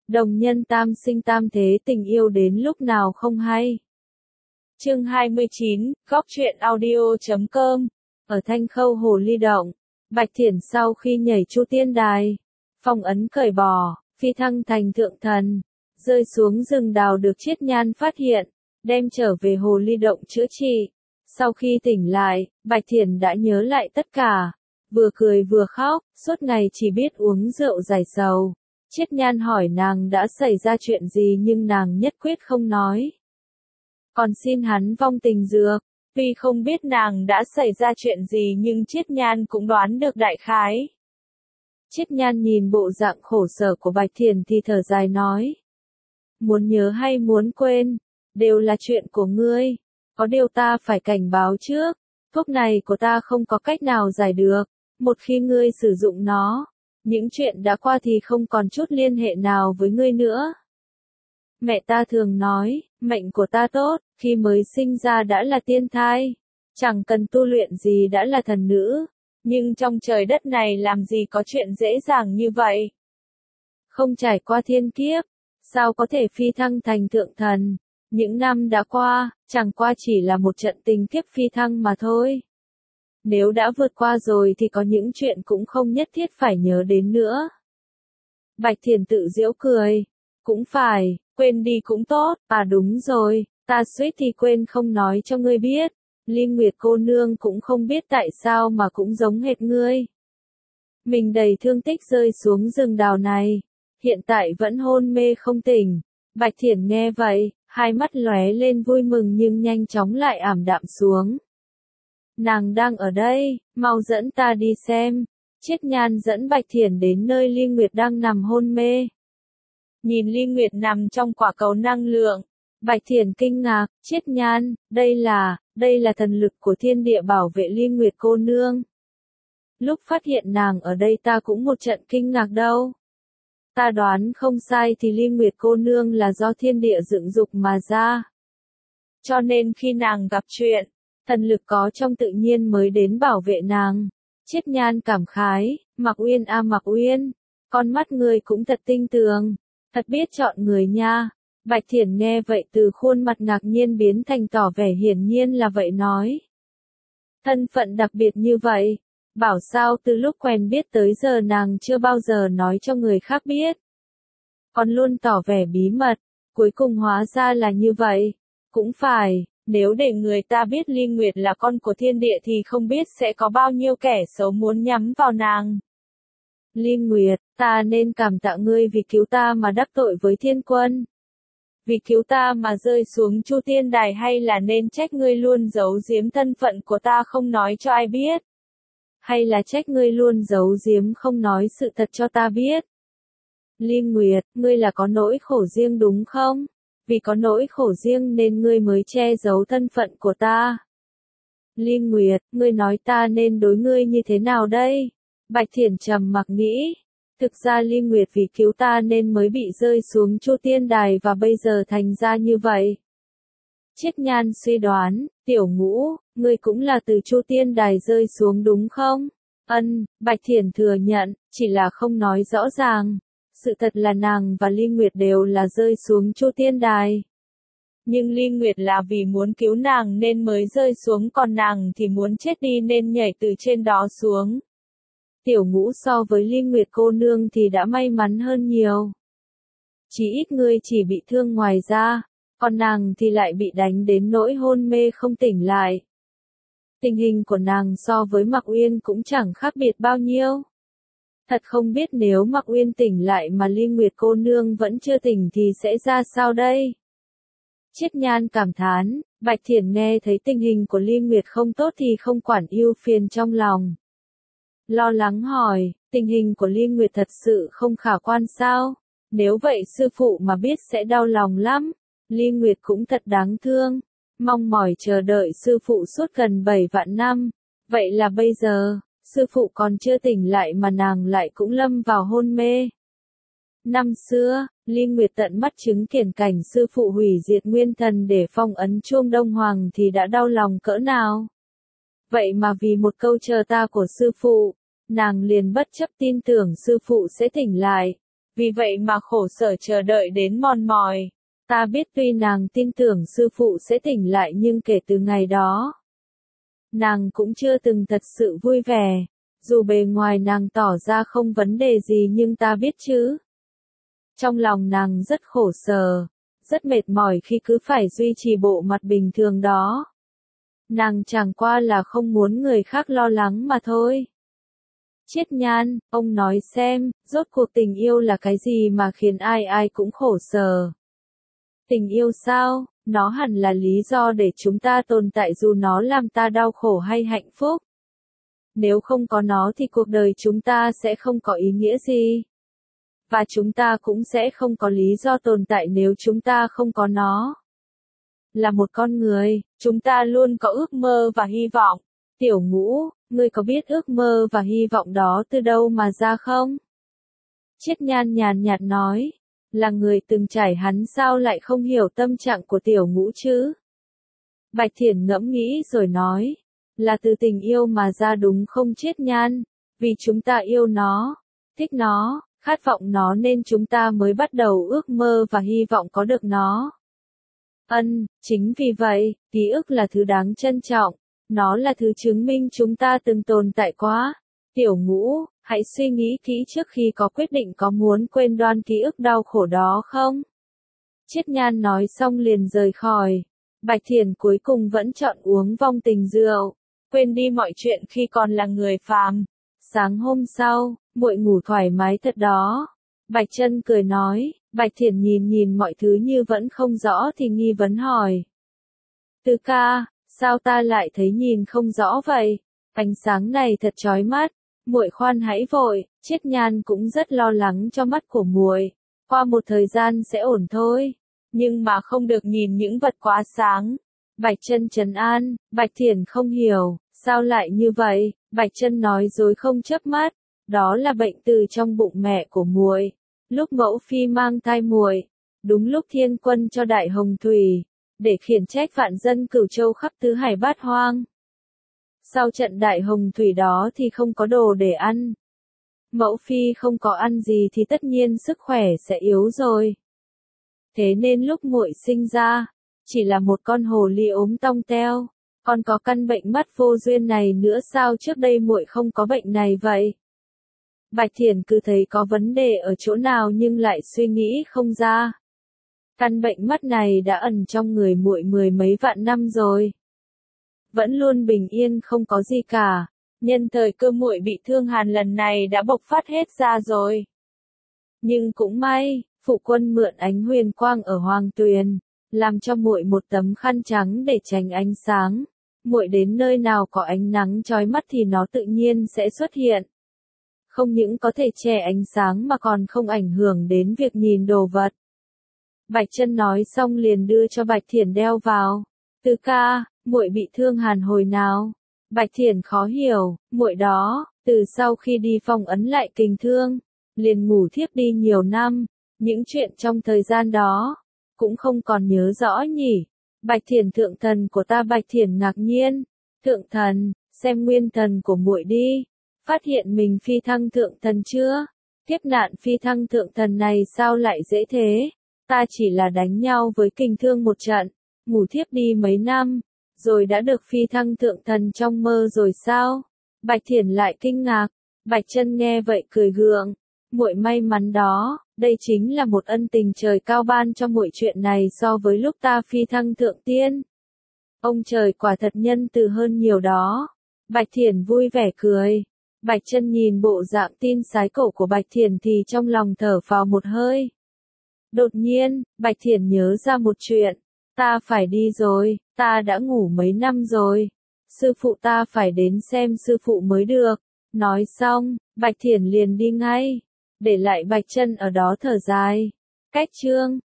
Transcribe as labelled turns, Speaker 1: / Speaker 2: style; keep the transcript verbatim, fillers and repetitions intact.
Speaker 1: Đồng nhân tam sinh tam thế, tình yêu đến lúc nào không hay. Chương hai mươi chín, góc truyện audio chấm com. Ở Thanh Khâu Hồ Ly Động, Bạch Thiển sau khi nhảy Chu Tiên Đài, phong ấn cởi bỏ, phi thăng thành thượng thần, rơi xuống rừng đào được Chiết Nhan phát hiện, đem trở về Hồ Ly Động chữa trị. Sau khi tỉnh lại, Bạch Thiển đã nhớ lại tất cả, vừa cười vừa khóc, suốt ngày chỉ biết uống rượu giải sầu. Chiết Nhan hỏi nàng đã xảy ra chuyện gì nhưng nàng nhất quyết không nói. Còn xin hắn vong tình dược. Tuy không biết nàng đã xảy ra chuyện gì nhưng Chiết Nhan cũng đoán được đại khái. Chiết Nhan nhìn bộ dạng khổ sở của Bạch Thiển thì thở dài nói. Muốn nhớ hay muốn quên, đều là chuyện của ngươi. Có điều ta phải cảnh báo trước, thuốc này của ta không có cách nào giải được. Một khi ngươi sử dụng nó, những chuyện đã qua thì không còn chút liên hệ nào với ngươi nữa. Mẹ ta thường nói, mệnh của ta tốt, khi mới sinh ra đã là tiên thai, chẳng cần tu luyện gì đã là thần nữ, nhưng trong trời đất này làm gì có chuyện dễ dàng như vậy. Không trải qua thiên kiếp, sao có thể phi thăng thành thượng thần, những năm đã qua, chẳng qua chỉ là một trận tình kiếp phi thăng mà thôi. Nếu đã vượt qua rồi thì có những chuyện cũng không nhất thiết phải nhớ đến nữa. Bạch Thiển tự giễu cười, cũng phải, quên đi cũng tốt, à đúng rồi, ta suýt thì quên không nói cho ngươi biết, Ly Nguyệt cô nương cũng không biết tại sao mà cũng giống hệt ngươi. Mình đầy thương tích rơi xuống rừng đào này, hiện tại vẫn hôn mê không tỉnh. Bạch Thiển nghe vậy, hai mắt lóe lên vui mừng nhưng nhanh chóng lại ảm đạm xuống. Nàng đang ở đây, mau dẫn ta đi xem. Chiết Nhan dẫn Bạch Thiển đến nơi Ly Nguyệt đang nằm hôn mê. Nhìn Ly Nguyệt nằm trong quả cầu năng lượng, Bạch Thiển kinh ngạc, Chiết Nhan, đây là, đây là thần lực của thiên địa bảo vệ Ly Nguyệt cô nương. Lúc phát hiện nàng ở đây ta cũng một trận kinh ngạc đâu. Ta đoán không sai thì Ly Nguyệt cô nương là do thiên địa dựng dục mà ra. Cho nên khi nàng gặp chuyện, thần lực có trong tự nhiên mới đến bảo vệ nàng. Chiết Nhan cảm khái, Mạc Uyên a Mạc Uyên, con mắt người cũng thật tinh tường, thật biết chọn người nha. Bạch Thiển nghe vậy từ khuôn mặt ngạc nhiên biến thành tỏ vẻ hiển nhiên là vậy nói. Thân phận đặc biệt như vậy, bảo sao từ lúc quen biết tới giờ nàng chưa bao giờ nói cho người khác biết. Còn luôn tỏ vẻ bí mật, cuối cùng hóa ra là như vậy. Cũng phải, nếu để người ta biết Ly Nguyệt là con của thiên địa thì không biết sẽ có bao nhiêu kẻ xấu muốn nhắm vào nàng. Ly Nguyệt, ta nên cảm tạ ngươi vì cứu ta mà đắc tội với thiên quân. Vì cứu ta mà rơi xuống Chu Tiên Đài hay là nên trách ngươi luôn giấu giếm thân phận của ta không nói cho ai biết? Hay là trách ngươi luôn giấu giếm không nói sự thật cho ta biết? Ly Nguyệt, ngươi là có nỗi khổ riêng đúng không? Vì có nỗi khổ riêng nên ngươi mới che giấu thân phận của ta. Ly Nguyệt, ngươi nói ta nên đối ngươi như thế nào đây? Bạch Thiển trầm mặc nghĩ. Thực ra Ly Nguyệt vì cứu ta nên mới bị rơi xuống Chu Tiên Đài và bây giờ thành ra như vậy. Chiết Nhan suy đoán, Tiểu Ngũ, ngươi cũng là từ Chu Tiên Đài rơi xuống đúng không? Ân, Bạch Thiển thừa nhận, chỉ là không nói rõ ràng. Sự thật là nàng và Ly Nguyệt đều là rơi xuống Chu Tiên Đài. Nhưng Ly Nguyệt là vì muốn cứu nàng nên mới rơi xuống, còn nàng thì muốn chết đi nên nhảy từ trên đó xuống. Tiểu Ngũ so với Ly Nguyệt cô nương thì đã may mắn hơn nhiều. Chỉ ít ngươi chỉ bị thương ngoài ra, còn nàng thì lại bị đánh đến nỗi hôn mê không tỉnh lại. Tình hình của nàng so với Mạc Uyên cũng chẳng khác biệt bao nhiêu. Thật không biết nếu Mạc Uyên tỉnh lại mà Ly Nguyệt cô nương vẫn chưa tỉnh thì sẽ ra sao đây? Chiết Nhan cảm thán, Bạch Thiển nghe thấy tình hình của Ly Nguyệt không tốt thì không quản ưu phiền trong lòng. Lo lắng hỏi, tình hình của Ly Nguyệt thật sự không khả quan sao? Nếu vậy sư phụ mà biết sẽ đau lòng lắm. Ly Nguyệt cũng thật đáng thương, mong mỏi chờ đợi sư phụ suốt gần bảy vạn năm. Vậy là bây giờ, sư phụ còn chưa tỉnh lại mà nàng lại cũng lâm vào hôn mê. Năm xưa, Ly Nguyệt tận mắt chứng kiến cảnh sư phụ hủy diệt nguyên thần để phong ấn Chuông Đông Hoàng thì đã đau lòng cỡ nào. Vậy mà vì một câu chờ ta của sư phụ, nàng liền bất chấp tin tưởng sư phụ sẽ tỉnh lại. vì vậy mà khổ sở chờ đợi đến mòn mỏi. Ta biết tuy nàng tin tưởng sư phụ sẽ tỉnh lại nhưng kể từ ngày đó, nàng cũng chưa từng thật sự vui vẻ. Dù bề ngoài nàng tỏ ra không vấn đề gì nhưng ta biết chứ. Trong lòng nàng rất khổ sở, rất mệt mỏi khi cứ phải duy trì bộ mặt bình thường đó. Nàng chẳng qua là không muốn người khác lo lắng mà thôi. Chiết Nhan, ông nói xem, rốt cuộc tình yêu là cái gì mà khiến ai ai cũng khổ sở? Tình yêu sao? Nó hẳn là lý do để chúng ta tồn tại dù nó làm ta đau khổ hay hạnh phúc. Nếu không có nó thì cuộc đời chúng ta sẽ không có ý nghĩa gì. Và chúng ta cũng sẽ không có lý do tồn tại nếu chúng ta không có nó. Là một con người, chúng ta luôn có ước mơ và hy vọng. Tiểu Ngũ, ngươi có biết ước mơ và hy vọng đó từ đâu mà ra không? Chiết Nhan nhàn nhạt nói, là người từng trải hắn sao lại không hiểu tâm trạng của Tiểu Ngũ chứ? Bạch Thiển ngẫm nghĩ rồi nói, là từ tình yêu mà ra đúng không Chiết Nhan? Vì chúng ta yêu nó, thích nó, khát vọng nó nên chúng ta mới bắt đầu ước mơ và hy vọng có được nó. Ân, chính vì vậy, ký ức là thứ đáng trân trọng. Nó là thứ chứng minh chúng ta từng tồn tại quá. Tiểu Ngũ, hãy suy nghĩ kỹ trước khi có quyết định có muốn quên đoan ký ức đau khổ đó không? Chiết Nhan nói xong liền rời khỏi. Bạch Thiển cuối cùng vẫn chọn uống vong tình rượu, quên đi mọi chuyện khi còn là người phàm. Sáng hôm sau, muội ngủ thoải mái thật đó. Bạch Chân cười nói. Bạch Thiển nhìn nhìn mọi thứ như vẫn không rõ thì nghi vấn hỏi. Từ ca, sao ta lại thấy nhìn không rõ vậy? Ánh sáng này thật chói mắt. Muội khoan hãy vội, Chiết Nhan cũng rất lo lắng cho mắt của muội. Qua một thời gian sẽ ổn thôi. Nhưng mà không được nhìn những vật quá sáng. Bạch Chân trấn an, Bạch Thiển không hiểu, sao lại như vậy? Bạch Chân nói dối không chớp mắt, đó là bệnh từ trong bụng mẹ của muội. Lúc mẫu phi mang thai muội, đúng lúc Thiên Quân cho Đại Hồng Thủy, để khiển trách vạn dân Cửu Châu khắp tứ hải bát hoang. Sau trận Đại Hồng Thủy đó thì không có đồ để ăn. Mẫu phi không có ăn gì thì tất nhiên sức khỏe sẽ yếu rồi. Thế nên lúc muội sinh ra, chỉ là một con hồ ly ốm tong teo, còn có căn bệnh mắt vô duyên này nữa sao trước đây muội không có bệnh này vậy? Bạch Thiển cứ thấy có vấn đề ở chỗ nào nhưng lại suy nghĩ không ra. Căn bệnh mắt này đã ẩn trong người muội mười mấy vạn năm rồi. Vẫn luôn bình yên không có gì cả. Nhân thời cơ muội bị thương hàn lần này đã bộc phát hết ra rồi. Nhưng cũng may, phụ quân mượn ánh huyền quang ở Hoàng Tuyền, làm cho muội một tấm khăn trắng để tránh ánh sáng. Muội đến nơi nào có ánh nắng chói mắt thì nó tự nhiên sẽ xuất hiện. Không những có thể che ánh sáng mà còn không ảnh hưởng đến việc nhìn đồ vật. Bạch Chân nói xong liền đưa cho Bạch Thiển đeo vào. Từ ca, muội bị thương hàn hồi nào? Bạch Thiển khó hiểu, muội đó, từ sau khi đi phong ấn lại kình thương, liền ngủ thiếp đi nhiều năm, những chuyện trong thời gian đó, cũng không còn nhớ rõ nhỉ. Bạch Thiển thượng thần của ta. Bạch Thiển ngạc nhiên, thượng thần, xem nguyên thần của muội đi. Phát hiện mình phi thăng thượng thần chưa? Kiếp nạn phi thăng thượng thần này sao lại dễ thế? Ta chỉ là đánh nhau với kình thương một trận, ngủ thiếp đi mấy năm, rồi đã được phi thăng thượng thần trong mơ rồi sao? Bạch Thiển lại kinh ngạc. Bạch Chân nghe vậy cười gượng. Muội may mắn đó, đây chính là một ân tình trời cao ban cho muội. Chuyện này so với lúc ta phi thăng thượng tiên, ông trời quả thật nhân từ hơn nhiều đó. Bạch Thiển vui vẻ cười. Bạch Chân nhìn bộ dạng tin sái cổ của Bạch Thiển thì trong lòng thở phào một hơi. Đột nhiên, Bạch Thiển nhớ ra một chuyện. Ta phải đi rồi, ta đã ngủ mấy năm rồi. Sư phụ ta phải đến xem sư phụ mới được. Nói xong, Bạch Thiển liền đi ngay. Để lại Bạch Chân ở đó thở dài. Cách chương